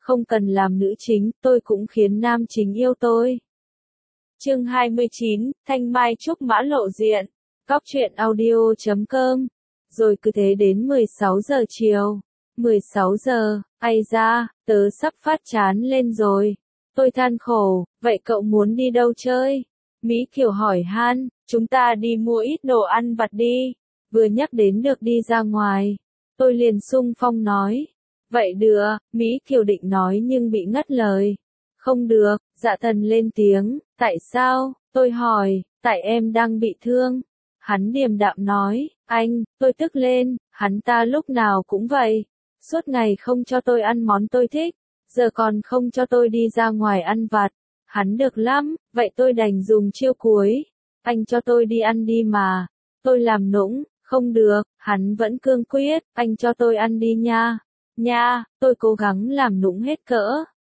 không cần làm nữ chính, tôi cũng khiến nam chính yêu tôi. Chương 29, Thanh Mai Trúc Mã lộ diện. Cóc truyện audio.com. Rồi cứ thế đến 16 giờ chiều. 16 giờ, ai ra, tớ sắp phát chán lên rồi. Tôi than khổ, vậy cậu muốn đi đâu chơi? Mỹ Kiều hỏi han, chúng ta đi mua ít đồ ăn vặt đi. Vừa nhắc đến được đi ra ngoài, tôi liền xung phong nói. Vậy được, Mỹ Kiều định nói nhưng bị ngắt lời. Không được, Dạ Thần lên tiếng, tại sao? Tôi hỏi, tại em đang bị thương. Hắn điềm đạm nói, anh, tôi tức lên, hắn ta lúc nào cũng vậy. Suốt ngày không cho tôi ăn món tôi thích, giờ còn không cho tôi đi ra ngoài ăn vặt. Hắn được lắm, vậy tôi đành dùng chiêu cuối. Anh cho tôi đi ăn đi mà. Tôi làm nũng, không được, hắn vẫn cương quyết, anh cho tôi ăn đi nha. Nha, tôi cố gắng làm nũng hết cỡ.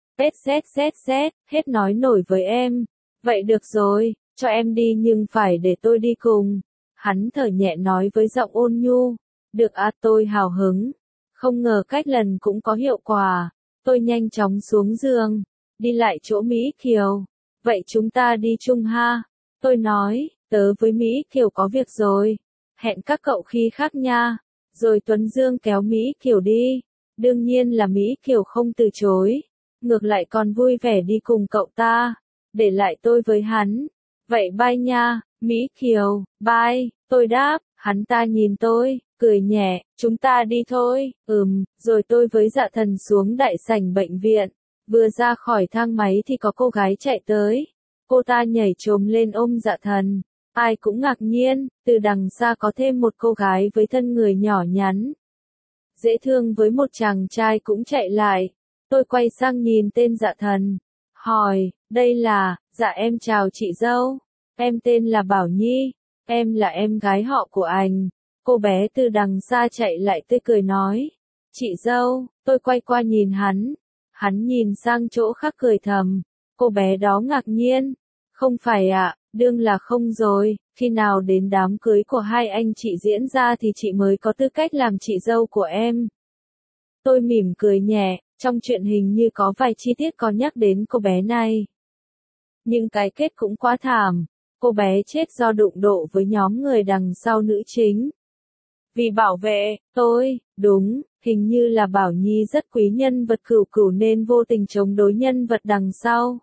Hết nói nổi với em. Vậy được rồi, cho em đi nhưng phải để tôi đi cùng. Hắn thở nhẹ nói với giọng ôn nhu. Được à, tôi hào hứng. Không ngờ cách lần cũng có hiệu quả. Tôi nhanh chóng xuống giường, đi lại chỗ Mỹ Kiều. Vậy chúng ta đi chung ha. Tôi nói, tớ với Mỹ Kiều có việc rồi. Hẹn các cậu khi khác nha. Rồi Tuấn Dương kéo Mỹ Kiều đi. Đương nhiên là Mỹ Kiều không từ chối. Ngược lại còn vui vẻ đi cùng cậu ta. Để lại tôi với hắn. Vậy bye nha, Mỹ Kiều, bye. Tôi đáp, hắn ta nhìn tôi, cười nhẹ, chúng ta đi thôi. Rồi tôi với Dạ Thần xuống đại sảnh bệnh viện. Vừa ra khỏi thang máy thì có cô gái chạy tới. Cô ta nhảy chồm lên ôm Dạ Thần. Ai cũng ngạc nhiên, từ đằng xa có thêm một cô gái với thân người nhỏ nhắn. Dễ thương với một chàng trai cũng chạy lại. Tôi quay sang nhìn tên Dạ Thần. Hỏi, đây là, dạ em chào chị dâu. Em tên là Bảo Nhi. Em là em gái họ của anh. Cô bé từ đằng xa chạy lại tươi cười nói. Chị dâu, tôi quay qua nhìn hắn. Hắn nhìn sang chỗ khác cười thầm. Cô bé đó ngạc nhiên. Không phải ạ, đương là không rồi. Khi nào đến đám cưới của hai anh chị diễn ra thì chị mới có tư cách làm chị dâu của em. Tôi mỉm cười nhẹ, trong chuyện hình như có vài chi tiết có nhắc đến cô bé này. Nhưng cái kết cũng quá thảm. Cô bé chết do đụng độ với nhóm người đằng sau nữ chính. Vì bảo vệ, tôi, đúng, hình như là Bảo Nhi rất quý nhân vật Cửu Cửu nên vô tình chống đối nhân vật đằng sau.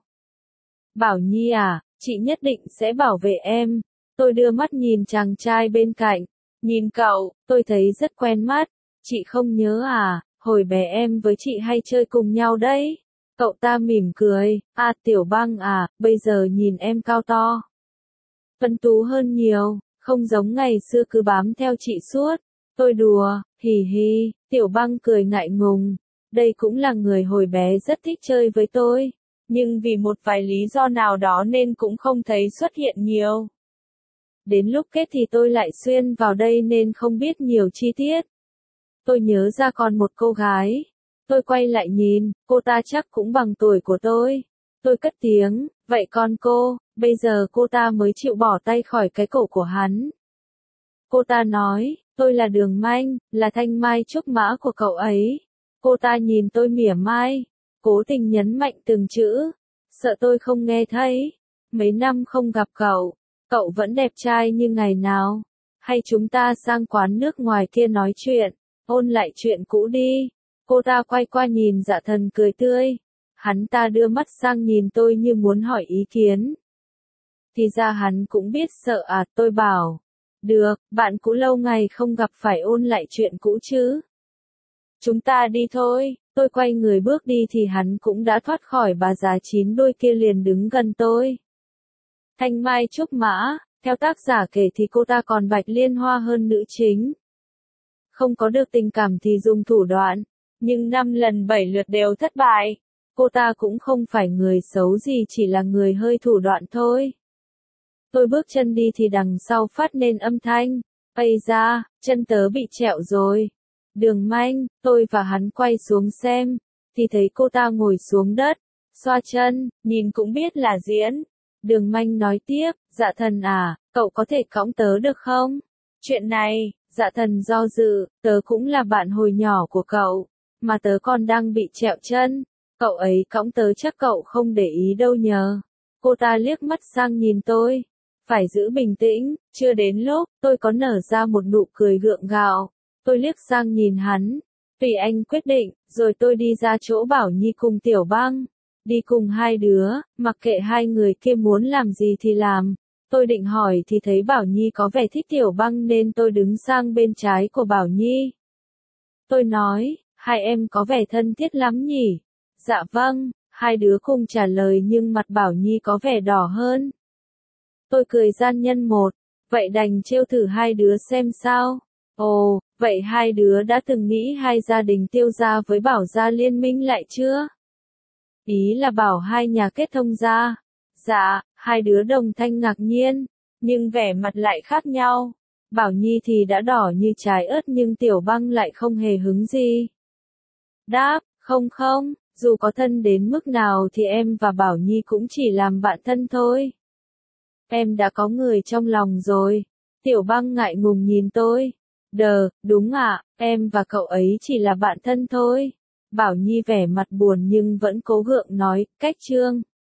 Bảo Nhi à, chị nhất định sẽ bảo vệ em. Tôi đưa mắt nhìn chàng trai bên cạnh. Nhìn cậu, tôi thấy rất quen mắt. Chị không nhớ à, hồi bé em với chị hay chơi cùng nhau đấy. Cậu ta mỉm cười, à Tiểu Băng à, bây giờ nhìn em cao to. Tuấn tú hơn nhiều, không giống ngày xưa cứ bám theo chị suốt. Tôi đùa, hì hì, Tiểu Băng cười ngại ngùng. Đây cũng là người hồi bé rất thích chơi với tôi. Nhưng vì một vài lý do nào đó nên cũng không thấy xuất hiện nhiều. Đến lúc kết thì tôi lại xuyên vào đây nên không biết nhiều chi tiết. Tôi nhớ ra còn một cô gái. Tôi quay lại nhìn, cô ta chắc cũng bằng tuổi của tôi. Tôi cất tiếng, vậy con cô, bây giờ cô ta mới chịu bỏ tay khỏi cái cổ của hắn. Cô ta nói, tôi là Đường Manh, là thanh mai trúc mã của cậu ấy. Cô ta nhìn tôi mỉa mai, cố tình nhấn mạnh từng chữ, sợ tôi không nghe thấy. Mấy năm không gặp cậu, cậu vẫn đẹp trai như ngày nào. Hay chúng ta sang quán nước ngoài kia nói chuyện, ôn lại chuyện cũ đi. Cô ta quay qua nhìn Dạ Thần cười tươi. Hắn ta đưa mắt sang nhìn tôi như muốn hỏi ý kiến. Thì ra hắn cũng biết sợ à, tôi bảo. Được, bạn cũ lâu ngày không gặp phải ôn lại chuyện cũ chứ. Chúng ta đi thôi, tôi quay người bước đi thì hắn cũng đã thoát khỏi bà già chín đuôi kia liền đứng gần tôi. Thanh Mai Trúc Mã, theo tác giả kể thì cô ta còn bạch liên hoa hơn nữ chính. Không có được tình cảm thì dùng thủ đoạn, nhưng 5 lần 7 lượt đều thất bại. Cô ta cũng không phải người xấu gì, chỉ là người hơi thủ đoạn thôi. Tôi bước chân đi thì đằng sau phát nên âm thanh. Ây da, chân tớ bị trẹo rồi. Đường Manh, tôi và hắn quay xuống xem, thì thấy cô ta ngồi xuống đất, xoa chân, nhìn cũng biết là diễn. Đường Manh nói tiếp, Dạ Thần à, cậu có thể cõng tớ được không? Chuyện này, Dạ Thần do dự, tớ cũng là bạn hồi nhỏ của cậu, mà tớ còn đang bị trẹo chân. Cậu ấy cõng tớ chắc cậu không để ý đâu nhờ. Cô ta liếc mắt sang nhìn tôi. Phải giữ bình tĩnh, chưa đến lúc, tôi có nở ra một nụ cười gượng gạo. Tôi liếc sang nhìn hắn. Tùy anh quyết định, rồi tôi đi ra chỗ Bảo Nhi cùng Tiểu Băng. Đi cùng hai đứa, mặc kệ hai người kia muốn làm gì thì làm. Tôi định hỏi thì thấy Bảo Nhi có vẻ thích Tiểu Băng nên tôi đứng sang bên trái của Bảo Nhi. Tôi nói, hai em có vẻ thân thiết lắm nhỉ? Dạ vâng, hai đứa cùng trả lời nhưng mặt Bảo Nhi có vẻ đỏ hơn. Tôi cười gian nhân một, vậy đành trêu thử hai đứa xem sao. Ồ, vậy hai đứa đã từng nghĩ hai gia đình Tiêu gia với Bảo gia liên minh lại chưa? Ý là bảo hai nhà kết thông gia. Dạ, hai đứa đồng thanh ngạc nhiên, nhưng vẻ mặt lại khác nhau. Bảo Nhi thì đã đỏ như trái ớt nhưng Tiểu Băng lại không hề hứng gì. Đáp, không, dù có thân đến mức nào thì em và Bảo Nhi cũng chỉ làm bạn thân thôi. Em đã có người trong lòng rồi. Tiểu Băng ngại ngùng nhìn tôi. Đúng ạ, em và cậu ấy chỉ là bạn thân thôi. Bảo Nhi vẻ mặt buồn nhưng vẫn cố gượng nói, cách Trương.